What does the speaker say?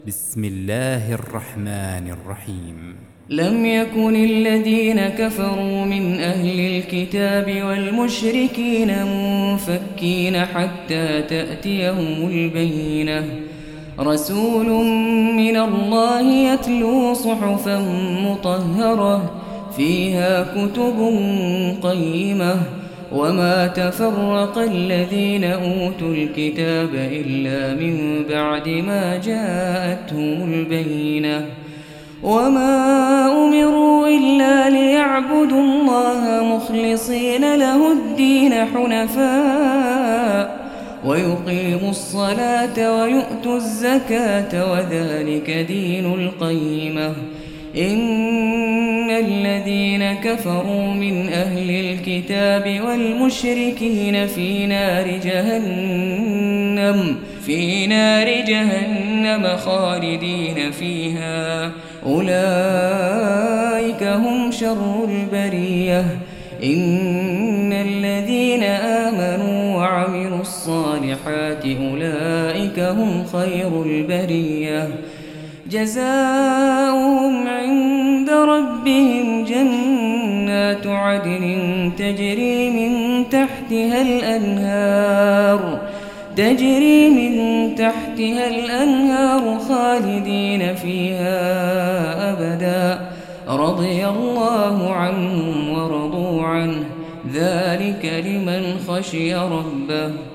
بسم الله الرحمن الرحيم. لم يكن الذين كفروا من أهل الكتاب والمشركين منفكين حتى تأتيهم البينة. رسول من الله يتلو صحفا مطهرة فيها كتب قيمة وما تفرق الذين أوتوا الكتاب إلا من بعد ما جاءتهم البينة وما أمروا إلا ليعبدوا الله مخلصين له الدين حنفاء ويقيموا الصلاة ويؤتوا الزكاة وذلك دين القيمة. إن الذين كفروا من أهل الكتاب والمشركين في نار جهنم خالدين فيها أولئك هم شر البرية. إن الذين آمنوا وعملوا الصالحات أولئك هم خير البرية. جزاؤهم عند ربهم جنات عدن تجري من تحتها الأنهار خالدين فيها أبدا رضي الله عنهم ورضوا عنه ذلك لمن خشي ربه.